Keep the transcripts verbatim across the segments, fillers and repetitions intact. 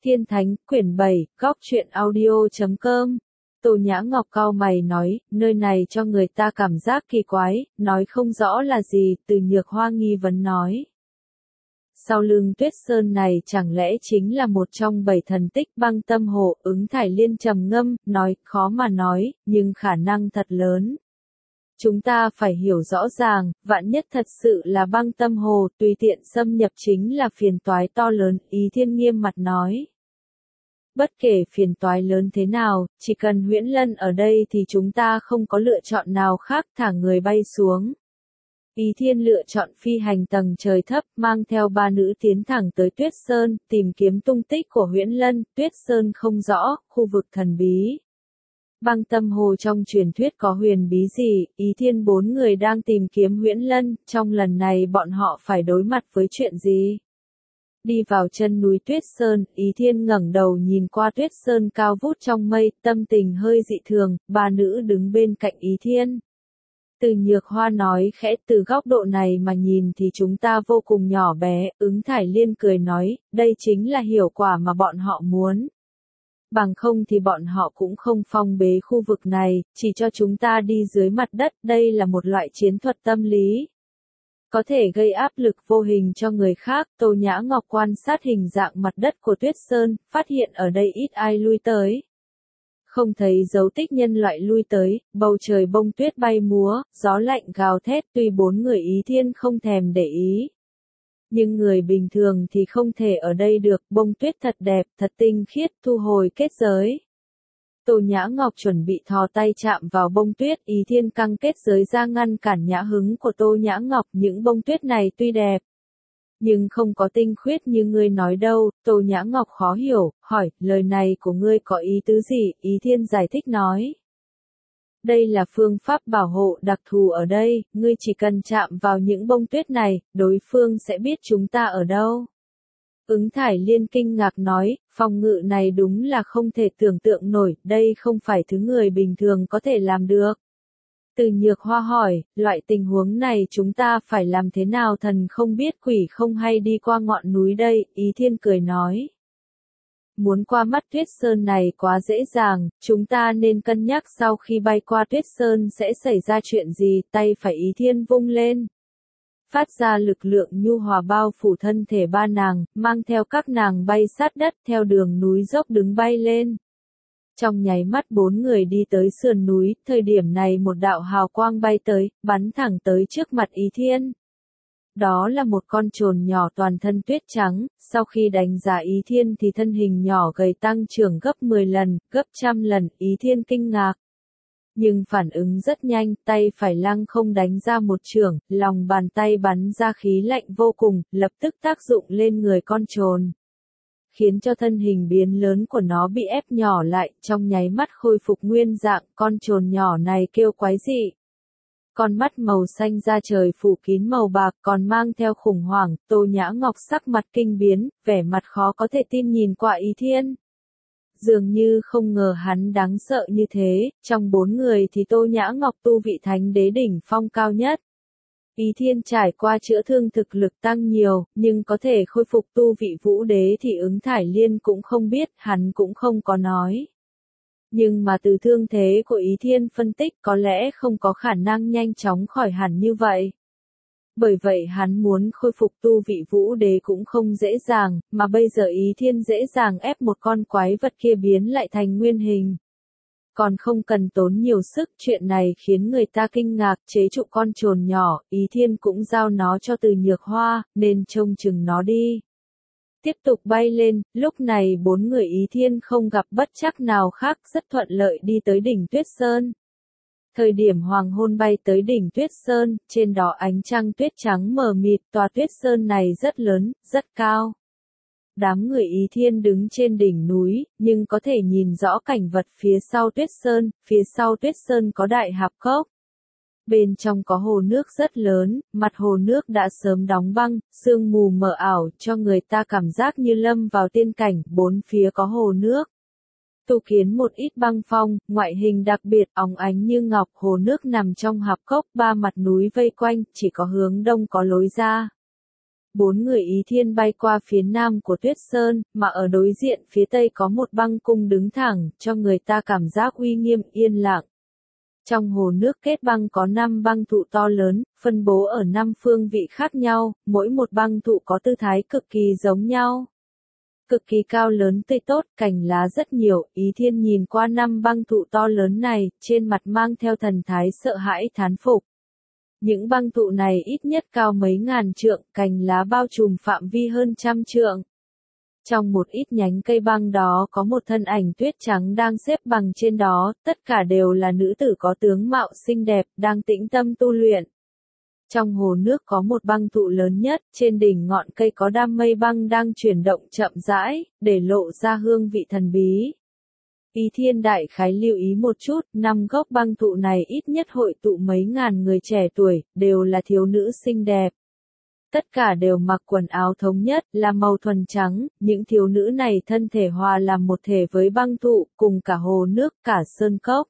Thiên Thánh, quyển bảy, góc truyện audio chấm com. Tô Nhã Ngọc cau mày nói, nơi này cho người ta cảm giác kỳ quái, nói không rõ là gì, Từ Nhược Hoa nghi vấn nói. Sau lưng Tuyết Sơn này chẳng lẽ chính là một trong bảy thần tích Băng Tâm Hồ, Ứng Thải Liên trầm ngâm, nói, khó mà nói, nhưng khả năng thật lớn. Chúng ta phải hiểu rõ ràng, vạn nhất thật sự là Băng Tâm Hồ, tùy tiện xâm nhập chính là phiền toái to lớn, Ý Thiên nghiêm mặt nói. Bất kể phiền toái lớn thế nào, chỉ cần Huyễn Lân ở đây thì chúng ta không có lựa chọn nào khác, thả người bay xuống. Ý Thiên lựa chọn phi hành tầng trời thấp, mang theo ba nữ tiến thẳng tới Tuyết Sơn, tìm kiếm tung tích của Huyễn Lân. Tuyết Sơn không rõ, khu vực thần bí. Băng Tâm Hồ trong truyền thuyết có huyền bí gì, Ý Thiên bốn người đang tìm kiếm Huyễn Lân, trong lần này bọn họ phải đối mặt với chuyện gì? Đi vào chân núi Tuyết Sơn, Ý Thiên ngẩng đầu nhìn qua Tuyết Sơn cao vút trong mây, tâm tình hơi dị thường, ba nữ đứng bên cạnh Ý Thiên. Từ Nhược Hoa nói khẽ, từ góc độ này mà nhìn thì chúng ta vô cùng nhỏ bé, Ứng Thải Liên cười nói, đây chính là hiệu quả mà bọn họ muốn. Bằng không thì bọn họ cũng không phong bế khu vực này, chỉ cho chúng ta đi dưới mặt đất, đây là một loại chiến thuật tâm lý. Có thể gây áp lực vô hình cho người khác. Tô Nhã Ngọc quan sát hình dạng mặt đất của Tuyết Sơn, phát hiện ở đây ít ai lui tới. Không thấy dấu tích nhân loại lui tới, bầu trời bông tuyết bay múa, gió lạnh gào thét, tuy bốn người Ý Thiên không thèm để ý. Nhưng người bình thường thì không thể ở đây được, bông tuyết thật đẹp, thật tinh khiết, thu hồi kết giới. Tô Nhã Ngọc chuẩn bị thò tay chạm vào bông tuyết, Ý Thiên căng kết giới ra ngăn cản nhã hứng của Tô Nhã Ngọc, những bông tuyết này tuy đẹp, nhưng không có tinh khiết như ngươi nói đâu. Tô Nhã Ngọc khó hiểu, hỏi, lời này của ngươi có ý tứ gì? Ý Thiên giải thích nói. Đây là phương pháp bảo hộ đặc thù ở đây, ngươi chỉ cần chạm vào những bông tuyết này, đối phương sẽ biết chúng ta ở đâu. Ứng Thải Liên kinh ngạc nói, phòng ngự này đúng là không thể tưởng tượng nổi, đây không phải thứ người bình thường có thể làm được. Từ Nhược Hoa hỏi, loại tình huống này chúng ta phải làm thế nào? Thần không biết quỷ không hay đi qua ngọn núi đây, Ý Thiên cười nói. Muốn qua mắt Tuyết Sơn này quá dễ dàng, chúng ta nên cân nhắc sau khi bay qua Tuyết Sơn sẽ xảy ra chuyện gì, tay phải Ý Thiên vung lên. Phát ra lực lượng nhu hòa bao phủ thân thể ba nàng, mang theo các nàng bay sát đất theo đường núi dốc đứng bay lên. Trong nháy mắt bốn người đi tới sườn núi, thời điểm này một đạo hào quang bay tới, bắn thẳng tới trước mặt Ý Thiên. Đó là một con trồn nhỏ toàn thân tuyết trắng, sau khi đánh giá Ý Thiên thì thân hình nhỏ gầy tăng trưởng gấp mười lần, gấp trăm lần, Ý Thiên kinh ngạc. Nhưng phản ứng rất nhanh, tay phải lăng không đánh ra một chưởng, lòng bàn tay bắn ra khí lạnh vô cùng, lập tức tác dụng lên người con trồn. Khiến cho thân hình biến lớn của nó bị ép nhỏ lại, trong nháy mắt khôi phục nguyên dạng, con trồn nhỏ này kêu quái dị. Con mắt màu xanh da trời phủ kín màu bạc còn mang theo khủng hoảng, Tô Nhã Ngọc sắc mặt kinh biến, vẻ mặt khó có thể tin nhìn qua Ý Thiên. Dường như không ngờ hắn đáng sợ như thế, trong bốn người thì Tô Nhã Ngọc tu vị thánh đế đỉnh phong cao nhất. Ý Thiên trải qua chữa thương thực lực tăng nhiều, nhưng có thể khôi phục tu vị vũ đế thì Ứng Thải Liên cũng không biết, hắn cũng không có nói. Nhưng mà từ thương thế của Ý Thiên phân tích có lẽ không có khả năng nhanh chóng khỏi hẳn như vậy. Bởi vậy hắn muốn khôi phục tu vị vũ đế cũng không dễ dàng, mà bây giờ Ý Thiên dễ dàng ép một con quái vật kia biến lại thành nguyên hình. Còn không cần tốn nhiều sức, chuyện này khiến người ta kinh ngạc, chế trụ con trồn nhỏ, Ý Thiên cũng giao nó cho Từ Nhược Hoa, nên trông chừng nó đi. Tiếp tục bay lên, lúc này bốn người Ý Thiên không gặp bất trắc nào khác, rất thuận lợi đi tới đỉnh Tuyết Sơn. Thời điểm hoàng hôn bay tới đỉnh Tuyết Sơn, trên đó ánh trăng tuyết trắng mờ mịt, tòa Tuyết Sơn này rất lớn, rất cao. Đám người Ý Thiên đứng trên đỉnh núi, nhưng có thể nhìn rõ cảnh vật phía sau Tuyết Sơn, phía sau Tuyết Sơn có đại hạp cốc. Bên trong có hồ nước rất lớn, mặt hồ nước đã sớm đóng băng, sương mù mờ ảo cho người ta cảm giác như lâm vào tiên cảnh, bốn phía có hồ nước. Tu kiến một ít băng phong, ngoại hình đặc biệt, óng ánh như ngọc, hồ nước nằm trong hạp cốc, ba mặt núi vây quanh, chỉ có hướng đông có lối ra. Bốn người Ý Thiên bay qua phía nam của Tuyết Sơn, mà ở đối diện phía tây có một băng cung đứng thẳng, cho người ta cảm giác uy nghiêm yên lặng. Trong hồ nước kết băng có năm băng thụ to lớn, phân bố ở năm phương vị khác nhau, mỗi một băng thụ có tư thái cực kỳ giống nhau. Cực kỳ cao lớn tươi tốt, cành lá rất nhiều, Ý Thiên nhìn qua năm băng thụ to lớn này, trên mặt mang theo thần thái sợ hãi thán phục. Những băng thụ này ít nhất cao mấy ngàn trượng, cành lá bao trùm phạm vi hơn trăm trượng. Trong một ít nhánh cây băng đó có một thân ảnh tuyết trắng đang xếp bằng trên đó, tất cả đều là nữ tử có tướng mạo xinh đẹp, đang tĩnh tâm tu luyện. Trong hồ nước có một băng thụ lớn nhất, trên đỉnh ngọn cây có đám mây băng đang chuyển động chậm rãi, để lộ ra hương vị thần bí. Ý Thiên đại khái lưu ý một chút, năm gốc băng thụ này ít nhất hội tụ mấy ngàn người trẻ tuổi, đều là thiếu nữ xinh đẹp. Tất cả đều mặc quần áo thống nhất, là màu thuần trắng, những thiếu nữ này thân thể hòa làm một thể với băng thụ, cùng cả hồ nước, cả sơn cốc.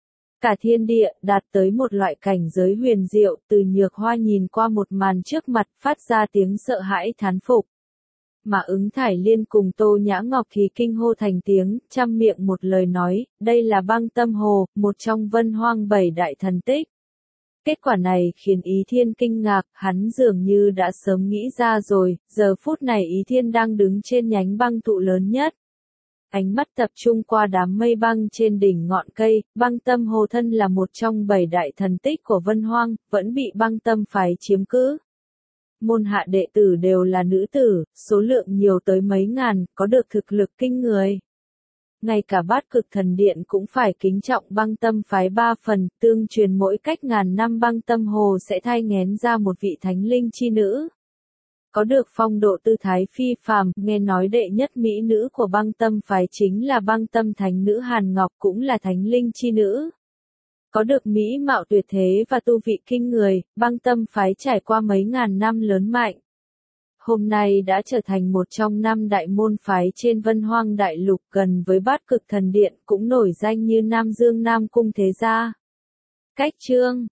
Cả thiên địa, đạt tới một loại cảnh giới huyền diệu, từ Nhược Hoa nhìn qua một màn trước mặt, phát ra tiếng sợ hãi thán phục. Mà Ứng Thải Liên cùng Tô Nhã Ngọc thì kinh hô thành tiếng, trăm miệng một lời nói, đây là băng tâm hồ, một trong Vân Hoang bảy đại thần tích. Kết quả này khiến Ý Thiên kinh ngạc, hắn dường như đã sớm nghĩ ra rồi, giờ phút này Ý Thiên đang đứng trên nhánh băng thụ lớn nhất. Ánh mắt tập trung qua đám mây băng trên đỉnh ngọn cây, băng tâm hồ thân là một trong bảy đại thần tích của Vân Hoang, vẫn bị băng tâm phái chiếm cứ. Môn hạ đệ tử đều là nữ tử, số lượng nhiều tới mấy ngàn, có được thực lực kinh người. Ngay cả Bát Cực Thần Điện cũng phải kính trọng băng tâm phái ba phần, tương truyền mỗi cách ngàn năm băng tâm hồ sẽ thai nghén ra một vị thánh linh chi nữ. Có được phong độ tư thái phi phàm, nghe nói đệ nhất mỹ nữ của băng tâm phái chính là băng tâm thánh nữ Hàn Ngọc cũng là thánh linh chi nữ. Có được mỹ mạo tuyệt thế và tu vị kinh người, băng tâm phái trải qua mấy ngàn năm lớn mạnh. Hôm nay đã trở thành một trong năm đại môn phái trên Vân Hoang Đại Lục, gần với Bát Cực Thần Điện, cũng nổi danh như Nam Dương Nam Cung thế gia. Cách chương